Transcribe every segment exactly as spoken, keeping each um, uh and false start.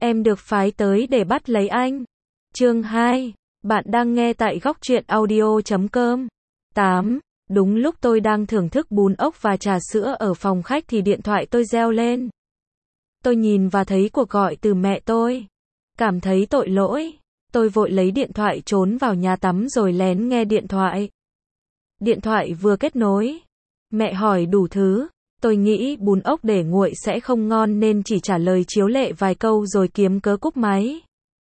em được phái tới để bắt lấy anh. Chương hai. Bạn đang nghe tại góc truyện audio chấm com. tám. Đúng lúc tôi đang thưởng thức bún ốc và trà sữa ở phòng khách thì điện thoại tôi reo lên. Tôi nhìn và thấy cuộc gọi từ mẹ tôi. Cảm thấy tội lỗi. Tôi vội lấy điện thoại trốn vào nhà tắm rồi lén nghe điện thoại. Điện thoại vừa kết nối. Mẹ hỏi đủ thứ. Tôi nghĩ bún ốc để nguội sẽ không ngon nên chỉ trả lời chiếu lệ vài câu rồi kiếm cớ cúp máy.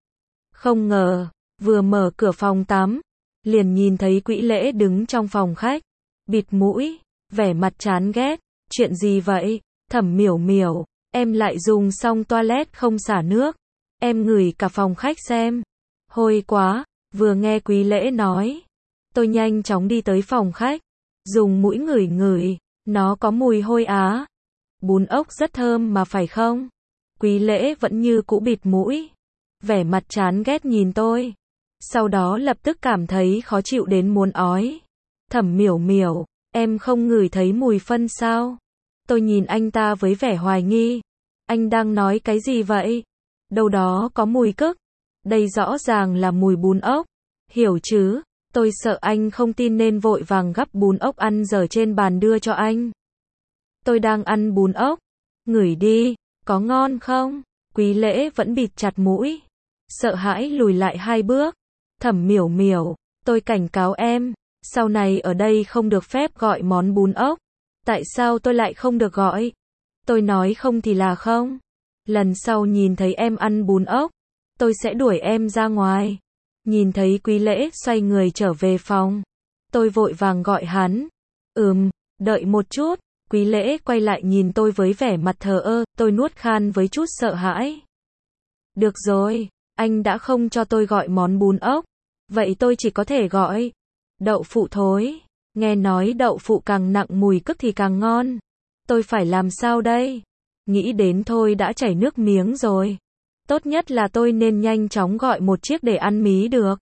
Không ngờ, vừa mở cửa phòng tắm, liền nhìn thấy Quý Lễ đứng trong phòng khách, bịt mũi, vẻ mặt chán ghét. Chuyện gì vậy? Thẩm Miểu Miểu, em lại dùng xong toilet không xả nước. Em ngửi cả phòng khách xem. Hôi quá, vừa nghe Quý Lễ nói. Tôi nhanh chóng đi tới phòng khách, dùng mũi ngửi ngửi, nó có mùi hôi á. Bún ốc rất thơm mà phải không? Quý Lễ vẫn như cũ bịt mũi, vẻ mặt chán ghét nhìn tôi. Sau đó lập tức cảm thấy khó chịu đến muốn ói. Thẩm Miểu Miểu, em không ngửi thấy mùi phân sao? Tôi nhìn anh ta với vẻ hoài nghi. Anh đang nói cái gì vậy? Đâu đó có mùi cức. Đây rõ ràng là mùi bún ốc. Hiểu chứ? Tôi sợ anh không tin nên vội vàng gắp bún ốc ăn dở trên bàn đưa cho anh. Tôi đang ăn bún ốc. Ngửi đi, có ngon không? Quý Lễ vẫn bịt chặt mũi, sợ hãi lùi lại hai bước. Thẩm Miểu Miểu, tôi cảnh cáo em, sau này ở đây không được phép gọi món bún ốc. Tại sao tôi lại không được gọi? Tôi nói không thì là không. Lần sau nhìn thấy em ăn bún ốc, tôi sẽ đuổi em ra ngoài. Nhìn thấy Quý Lễ xoay người trở về phòng, tôi vội vàng gọi hắn. Ừm, đợi một chút. Quý Lễ quay lại nhìn tôi với vẻ mặt thờ ơ, tôi nuốt khan với chút sợ hãi. Được rồi, anh đã không cho tôi gọi món bún ốc, vậy tôi chỉ có thể gọi đậu phụ thối. Nghe nói đậu phụ càng nặng mùi cức thì càng ngon. Tôi phải làm sao đây? Nghĩ đến thôi đã chảy nước miếng rồi. Tốt nhất là tôi nên nhanh chóng gọi một chiếc để ăn mí được.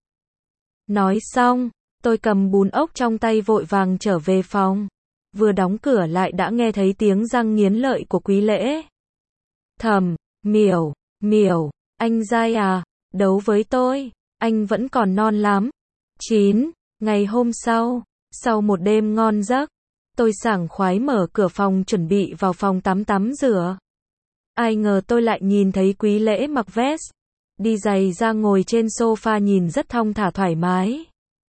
Nói xong, tôi cầm bún ốc trong tay vội vàng trở về phòng. Vừa đóng cửa lại đã nghe thấy tiếng răng nghiến lợi của Quý Lễ. Thẩm Miểu Miểu, anh dai à, đấu với tôi, anh vẫn còn non lắm. chín. Ngày hôm sau, sau một đêm ngon giấc, tôi sảng khoái mở cửa phòng chuẩn bị vào phòng tắm tắm rửa. Ai ngờ tôi lại nhìn thấy Quý Lễ mặc vest, đi giày ra ngồi trên sofa nhìn rất thong thả thoải mái.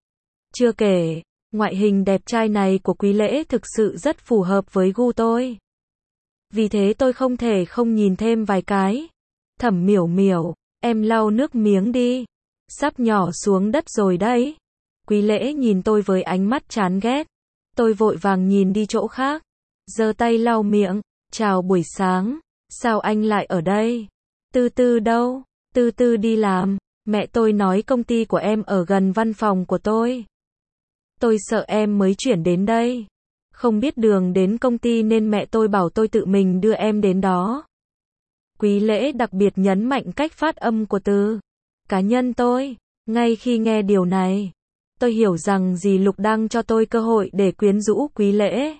Chưa kể, ngoại hình đẹp trai này của Quý Lễ thực sự rất phù hợp với gu tôi. Vì thế tôi không thể không nhìn thêm vài cái. Thẩm Miểu Miểu, em lau nước miếng đi. Sắp nhỏ xuống đất rồi đấy. Quý Lễ nhìn tôi với ánh mắt chán ghét. Tôi vội vàng nhìn đi chỗ khác, giơ tay lau miệng. Chào buổi sáng, sao anh lại ở đây? Tư Tư đâu? Tư Tư đi làm. Mẹ tôi nói công ty của em ở gần văn phòng của tôi. Tôi sợ em mới chuyển đến đây, không biết đường đến công ty nên mẹ tôi bảo tôi tự mình đưa em đến đó. Quý Lễ đặc biệt nhấn mạnh cách phát âm của từ cá nhân tôi. Ngay khi nghe điều này, tôi hiểu rằng dì Lục đang cho tôi cơ hội để quyến rũ Quý Lễ.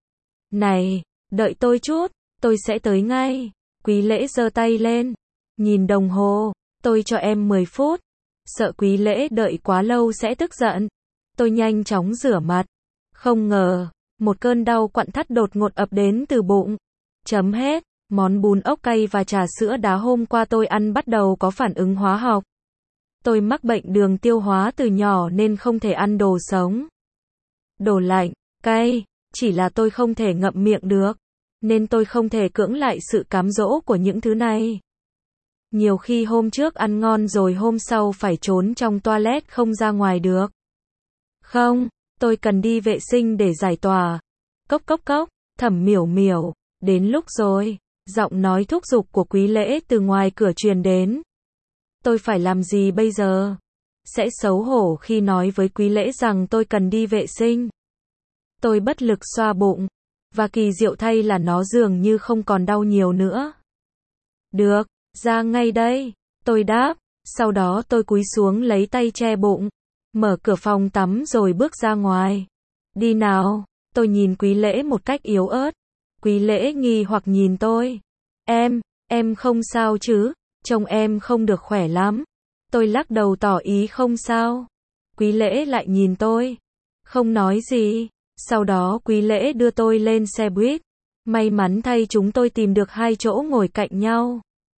Này, đợi tôi chút, tôi sẽ tới ngay. Quý Lễ giơ tay lên, nhìn đồng hồ, tôi cho em mười phút. Sợ Quý Lễ đợi quá lâu sẽ tức giận. Tôi nhanh chóng rửa mặt. Không ngờ, một cơn đau quặn thắt đột ngột ập đến từ bụng. Chấm hết, món bún ốc cay và trà sữa đá hôm qua tôi ăn bắt đầu có phản ứng hóa học. Tôi mắc bệnh đường tiêu hóa từ nhỏ nên không thể ăn đồ sống. Đồ lạnh, cay, chỉ là tôi không thể ngậm miệng được, nên tôi không thể cưỡng lại sự cám dỗ của những thứ này. Nhiều khi hôm trước ăn ngon rồi hôm sau phải trốn trong toilet không ra ngoài được. Không, tôi cần đi vệ sinh để giải tỏa. Cốc cốc cốc, Thẩm Miểu Miểu, đến lúc rồi. Giọng nói thúc giục của Quý Lễ từ ngoài cửa truyền đến. Tôi phải làm gì bây giờ? Sẽ xấu hổ khi nói với Quý Lễ rằng tôi cần đi vệ sinh. Tôi bất lực xoa bụng, và kỳ diệu thay là nó dường như không còn đau nhiều nữa. Được, ra ngay đây, tôi đáp. Sau đó tôi cúi xuống lấy tay che bụng, mở cửa phòng tắm rồi bước ra ngoài. Đi nào, tôi nhìn Quý Lễ một cách yếu ớt. Quý Lễ nghi hoặc nhìn tôi. Em, em không sao chứ? trông em không được khỏe lắm. Tôi lắc đầu tỏ ý không sao. Quý Lễ lại nhìn tôi, không nói gì. Sau đó Quý Lễ đưa tôi lên xe buýt. May mắn thay chúng tôi tìm được hai chỗ ngồi cạnh nhau.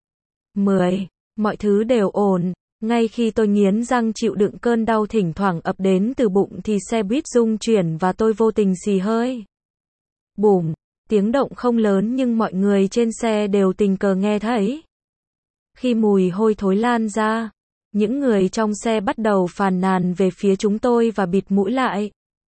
mười. Mọi thứ đều ổn. Ngay khi tôi nghiến răng chịu đựng cơn đau thỉnh thoảng ập đến từ bụng thì xe buýt rung chuyển và tôi vô tình xì hơi. Bùm, tiếng động không lớn nhưng mọi người trên xe đều tình cờ nghe thấy. Khi mùi hôi thối lan ra, những người trong xe bắt đầu phàn nàn về phía chúng tôi và bịt mũi lại.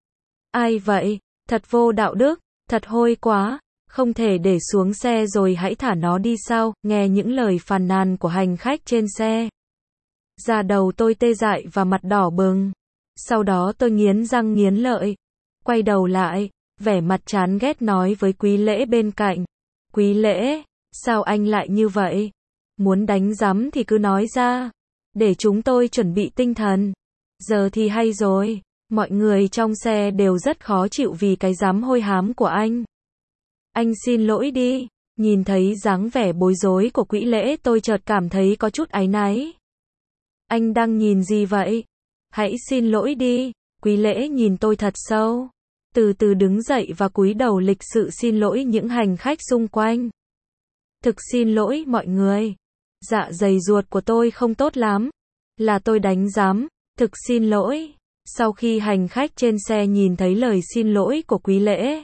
Ai vậy? Thật vô đạo đức, thật hôi quá, không thể để xuống xe rồi hãy thả nó đi sao? Nghe những lời phàn nàn của hành khách trên xe. Da đầu tôi tê dại và mặt đỏ bừng. Sau đó tôi nghiến răng nghiến lợi. Quay đầu lại, vẻ mặt chán ghét nói với Quý Lễ bên cạnh. Quý Lễ, sao anh lại như vậy? Muốn đánh rắm thì cứ nói ra, để chúng tôi chuẩn bị tinh thần. Giờ thì hay rồi, mọi người trong xe đều rất khó chịu vì cái dám hôi hám của anh. Anh xin lỗi đi. Nhìn thấy dáng vẻ bối rối của Quý Lễ tôi chợt cảm thấy có chút áy náy. Anh đang nhìn gì vậy? Hãy xin lỗi đi. Quý Lễ nhìn tôi thật sâu. Từ từ đứng dậy và cúi đầu lịch sự xin lỗi những hành khách xung quanh. Thực xin lỗi mọi người. Dạ dày ruột của tôi không tốt lắm. Là tôi đánh giám. Thực xin lỗi. Sau khi hành khách trên xe nhìn thấy lời xin lỗi của Quý Lễ,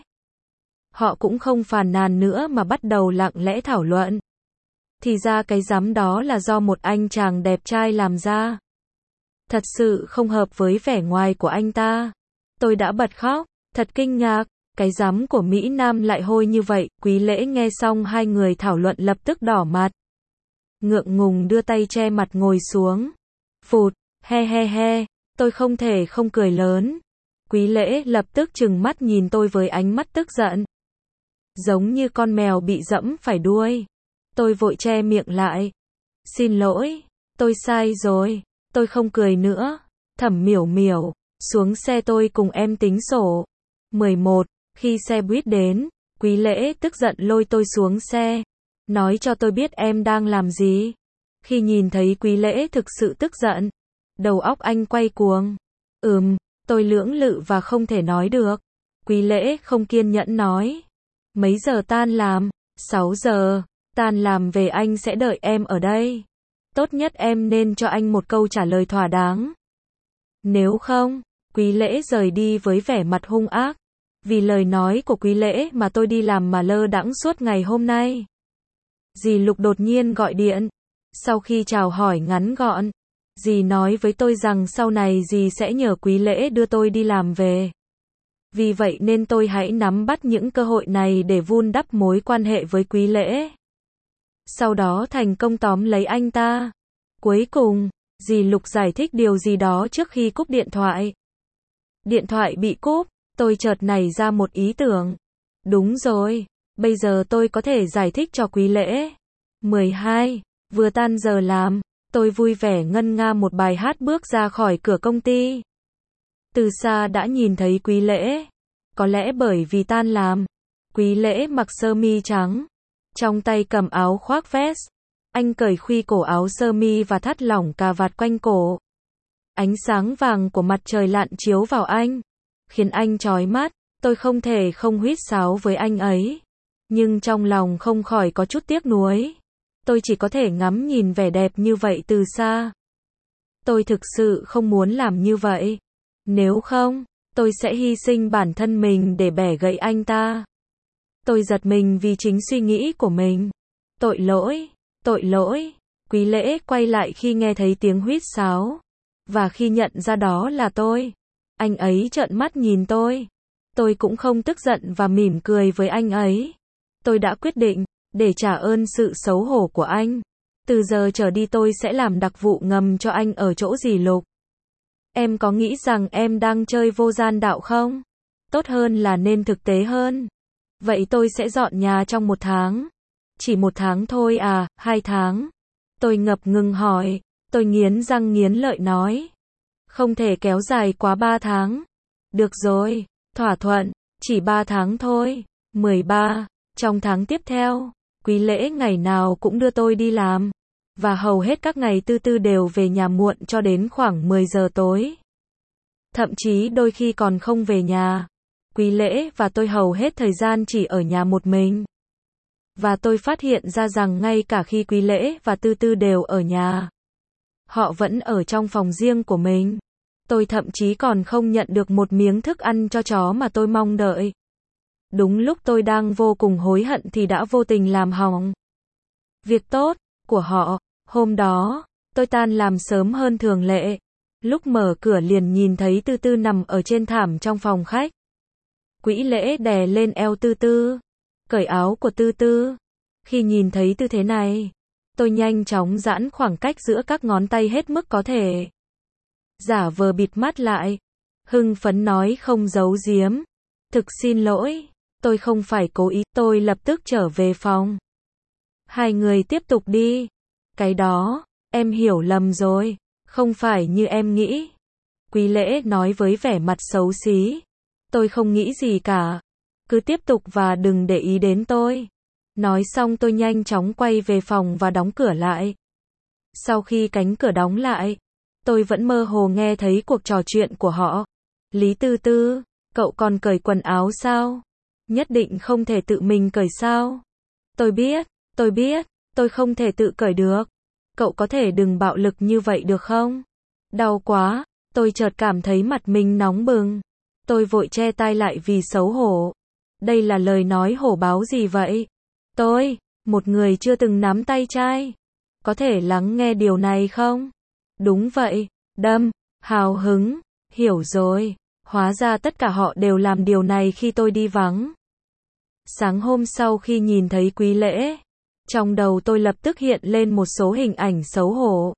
họ cũng không phàn nàn nữa mà bắt đầu lặng lẽ thảo luận. Thì ra cái giám đó là do một anh chàng đẹp trai làm ra. Thật sự không hợp với vẻ ngoài của anh ta. Tôi đã bật khóc, thật kinh ngạc, cái giám của Mỹ Nam lại hôi như vậy. Quý Lễ nghe xong hai người thảo luận lập tức đỏ mặt. Ngượng ngùng đưa tay che mặt ngồi xuống. Phụt, he he he, tôi không thể không cười lớn. Quý Lễ lập tức trừng mắt nhìn tôi với ánh mắt tức giận. Giống như con mèo bị dẫm phải đuôi. Tôi vội che miệng lại. Xin lỗi, tôi sai rồi, tôi không cười nữa. Thẩm Miểu Miểu, xuống xe tôi cùng em tính sổ. mười một. Khi xe buýt đến, Quý Lễ tức giận lôi tôi xuống xe. Nói cho tôi biết em đang làm gì. Khi nhìn thấy Quý Lễ thực sự tức giận, đầu óc anh quay cuồng. Ừm, tôi lưỡng lự và không thể nói được. Quý Lễ không kiên nhẫn nói. Mấy giờ tan làm? sáu giờ. Tan làm về anh sẽ đợi em ở đây. Tốt nhất em nên cho anh một câu trả lời thỏa đáng. Nếu không, Quý Lễ rời đi với vẻ mặt hung ác. Vì lời nói của Quý Lễ mà tôi đi làm mà lơ đãng suốt ngày hôm nay. Dì Lục đột nhiên gọi điện. Sau khi chào hỏi ngắn gọn, dì nói với tôi rằng sau này dì sẽ nhờ Quý Lễ đưa tôi đi làm về. Vì vậy nên tôi hãy nắm bắt những cơ hội này để vun đắp mối quan hệ với Quý Lễ. Sau đó thành công tóm lấy anh ta. Cuối cùng, dì Lục giải thích điều gì đó trước khi cúp điện thoại. Điện thoại bị cúp, tôi chợt nảy ra một ý tưởng. Đúng rồi, bây giờ tôi có thể giải thích cho Quý Lễ. mười hai. Vừa tan giờ làm, tôi vui vẻ ngân nga một bài hát bước ra khỏi cửa công ty. Từ xa đã nhìn thấy Quý Lễ. Có lẽ bởi vì tan làm, Quý Lễ mặc sơ mi trắng, trong tay cầm áo khoác vest. Anh cởi khuy cổ áo sơ mi và thắt lỏng cà vạt quanh cổ. Ánh sáng vàng của mặt trời lặn chiếu vào anh, khiến anh chói mắt. Tôi không thể không huýt sáo với anh ấy. Nhưng trong lòng không khỏi có chút tiếc nuối. Tôi chỉ có thể ngắm nhìn vẻ đẹp như vậy từ xa. Tôi thực sự không muốn làm như vậy. Nếu không, tôi sẽ hy sinh bản thân mình để bẻ gãy anh ta. Tôi giật mình vì chính suy nghĩ của mình. Tội lỗi, tội lỗi. Quý Lễ quay lại khi nghe thấy tiếng huýt sáo. Và khi nhận ra đó là tôi, anh ấy trợn mắt nhìn tôi. Tôi cũng không tức giận và mỉm cười với anh ấy. Tôi đã quyết định, để trả ơn sự xấu hổ của anh, từ giờ trở đi tôi sẽ làm đặc vụ ngầm cho anh ở chỗ dì Lục. Em có nghĩ rằng em đang chơi vô gian đạo không? Tốt hơn là nên thực tế hơn. Vậy tôi sẽ dọn nhà trong một tháng. Chỉ một tháng thôi à, hai tháng? Tôi ngập ngừng hỏi. Tôi nghiến răng nghiến lợi nói. Không thể kéo dài quá ba tháng. Được rồi, thỏa thuận, chỉ ba tháng thôi. mười ba. Trong tháng tiếp theo, Quý Lễ ngày nào cũng đưa tôi đi làm. Và hầu hết các ngày Tư Tư đều về nhà muộn cho đến khoảng mười giờ tối. Thậm chí đôi khi còn không về nhà. Quý Lễ và tôi hầu hết thời gian chỉ ở nhà một mình. Và tôi phát hiện ra rằng ngay cả khi Quý Lễ và Tư Tư đều ở nhà, họ vẫn ở trong phòng riêng của mình. Tôi thậm chí còn không nhận được một miếng thức ăn cho chó mà tôi mong đợi. Đúng lúc tôi đang vô cùng hối hận thì đã vô tình làm hỏng việc tốt của họ. Hôm đó, tôi tan làm sớm hơn thường lệ. Lúc mở cửa liền nhìn thấy Tư Tư nằm ở trên thảm trong phòng khách. Quý Lễ đè lên eo Tư Tư, cởi áo của Tư Tư. Khi nhìn thấy tư thế này, tôi nhanh chóng giãn khoảng cách giữa các ngón tay hết mức có thể. Giả vờ bịt mắt lại, hưng phấn nói không giấu giếm. Thực xin lỗi, tôi không phải cố ý. Tôi lập tức trở về phòng. Hai người tiếp tục đi. Cái đó, em hiểu lầm rồi, không phải như em nghĩ. Quý Lễ nói với vẻ mặt xấu xí. Tôi không nghĩ gì cả. Cứ tiếp tục và đừng để ý đến tôi. Nói xong tôi nhanh chóng quay về phòng và đóng cửa lại. Sau khi cánh cửa đóng lại, tôi vẫn mơ hồ nghe thấy cuộc trò chuyện của họ. Lý Tư Tư, cậu còn cởi quần áo sao? Nhất định không thể tự mình cởi sao? Tôi biết, tôi biết, tôi không thể tự cởi được. Cậu có thể đừng bạo lực như vậy được không? Đau quá, tôi chợt cảm thấy mặt mình nóng bừng. Tôi vội che tai lại vì xấu hổ. Đây là lời nói hổ báo gì vậy? Tôi, một người chưa từng nắm tay trai, có thể lắng nghe điều này không? Đúng vậy, đâm, hào hứng, hiểu rồi. Hóa ra tất cả họ đều làm điều này khi tôi đi vắng. Sáng hôm sau khi nhìn thấy Quý Lễ, trong đầu tôi lập tức hiện lên một số hình ảnh xấu hổ.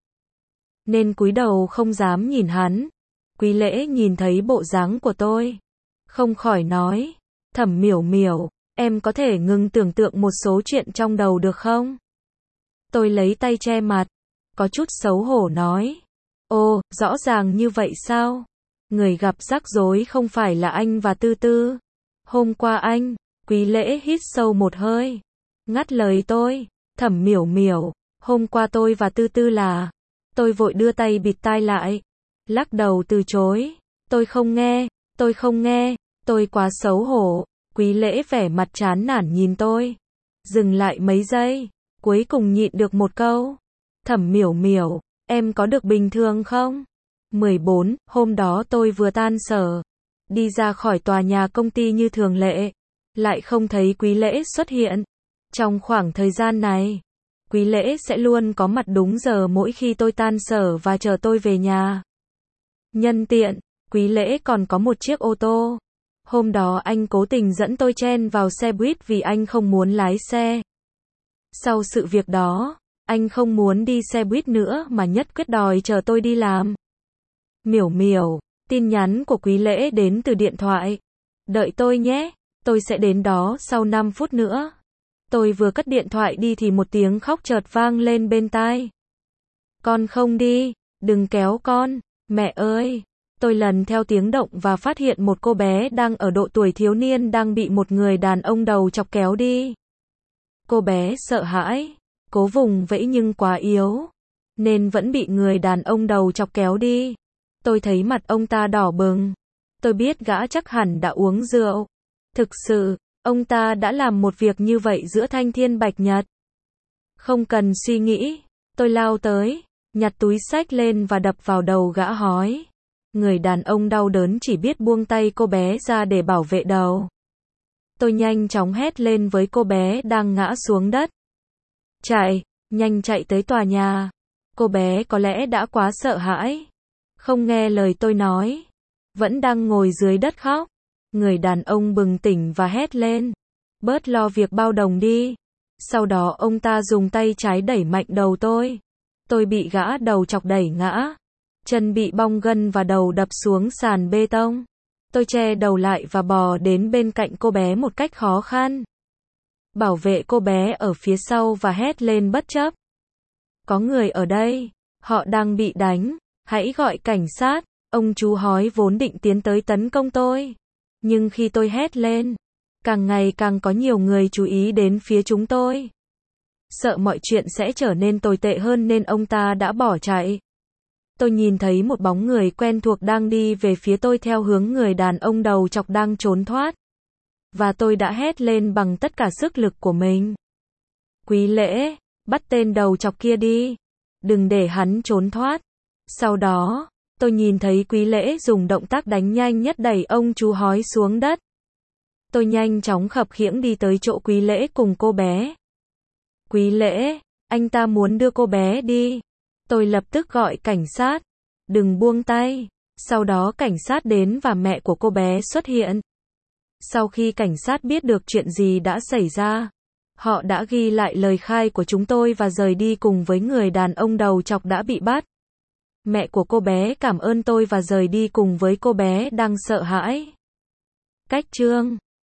Nên cúi đầu không dám nhìn hắn. Quý Lễ nhìn thấy bộ dáng của tôi, không khỏi nói, Thẩm Miểu Miểu, em có thể ngừng tưởng tượng một số chuyện trong đầu được không? Tôi lấy tay che mặt, có chút xấu hổ nói, ồ, rõ ràng như vậy sao? Người gặp rắc rối không phải là anh và Tư Tư. Hôm qua anh, Quý Lễ hít sâu một hơi, ngắt lời tôi, Thẩm Miểu Miểu, hôm qua tôi và Tư Tư là... Tôi vội đưa tay bịt tai lại, lắc đầu từ chối, tôi không nghe, tôi không nghe, tôi quá xấu hổ. Quý Lễ vẻ mặt chán nản nhìn tôi, dừng lại mấy giây, cuối cùng nhịn được một câu, Thẩm Miểu Miểu, em có được bình thường không? mười bốn, hôm đó tôi vừa tan sở, đi ra khỏi tòa nhà công ty như thường lệ, lại không thấy Quý Lễ xuất hiện. Trong khoảng thời gian này, Quý Lễ sẽ luôn có mặt đúng giờ mỗi khi tôi tan sở và chờ tôi về nhà. Nhân tiện, Quý Lễ còn có một chiếc ô tô. Hôm đó anh cố tình dẫn tôi chen vào xe buýt vì anh không muốn lái xe. Sau sự việc đó, anh không muốn đi xe buýt nữa mà nhất quyết đòi chờ tôi đi làm. Miểu Miểu, tin nhắn của Quý Lễ đến từ điện thoại. Đợi tôi nhé, tôi sẽ đến đó sau năm phút nữa. Tôi vừa cất điện thoại đi thì một tiếng khóc chợt vang lên bên tai. Con không đi, đừng kéo con, mẹ ơi. Tôi lần theo tiếng động và phát hiện một cô bé đang ở độ tuổi thiếu niên đang bị một người đàn ông đầu chọc kéo đi. Cô bé sợ hãi, cố vùng vẫy nhưng quá yếu, nên vẫn bị người đàn ông đầu chọc kéo đi. Tôi thấy mặt ông ta đỏ bừng. Tôi biết gã chắc hẳn đã uống rượu. Thực sự, ông ta đã làm một việc như vậy giữa thanh thiên bạch nhật. Không cần suy nghĩ, tôi lao tới, nhặt túi xách lên và đập vào đầu gã hói. Người đàn ông đau đớn chỉ biết buông tay cô bé ra để bảo vệ đầu. Tôi nhanh chóng hét lên với cô bé đang ngã xuống đất. Chạy, nhanh chạy tới tòa nhà. Cô bé có lẽ đã quá sợ hãi, không nghe lời tôi nói, vẫn đang ngồi dưới đất khóc. Người đàn ông bừng tỉnh và hét lên, bớt lo việc bao đồng đi. Sau đó ông ta dùng tay trái đẩy mạnh đầu tôi. Tôi bị gã đầu chọc đẩy ngã, chân bị bong gân và đầu đập xuống sàn bê tông. Tôi che đầu lại và bò đến bên cạnh cô bé một cách khó khăn. Bảo vệ cô bé ở phía sau và hét lên bất chấp. Có người ở đây, họ đang bị đánh, hãy gọi cảnh sát. Ông chú hói vốn định tiến tới tấn công tôi. Nhưng khi tôi hét lên, càng ngày càng có nhiều người chú ý đến phía chúng tôi. sợ mọi chuyện sẽ trở nên tồi tệ hơn nên ông ta đã bỏ chạy. Tôi nhìn thấy một bóng người quen thuộc đang đi về phía tôi theo hướng người đàn ông đầu chọc đang trốn thoát. Và tôi đã hét lên bằng tất cả sức lực của mình. Quý Lễ, bắt tên đầu chọc kia đi. Đừng để hắn trốn thoát. Sau đó, tôi nhìn thấy Quý Lễ dùng động tác đánh nhanh nhất đẩy ông chú hói xuống đất. Tôi nhanh chóng khập khiễng đi tới chỗ Quý Lễ cùng cô bé. Quý Lễ, anh ta muốn đưa cô bé đi. Tôi lập tức gọi cảnh sát. Đừng buông tay. Sau đó cảnh sát đến và mẹ của cô bé xuất hiện. Sau khi cảnh sát biết được chuyện gì đã xảy ra, họ đã ghi lại lời khai của chúng tôi và rời đi cùng với người đàn ông đầu chọc đã bị bắt. Mẹ của cô bé cảm ơn tôi và rời đi cùng với cô bé đang sợ hãi. Cách chương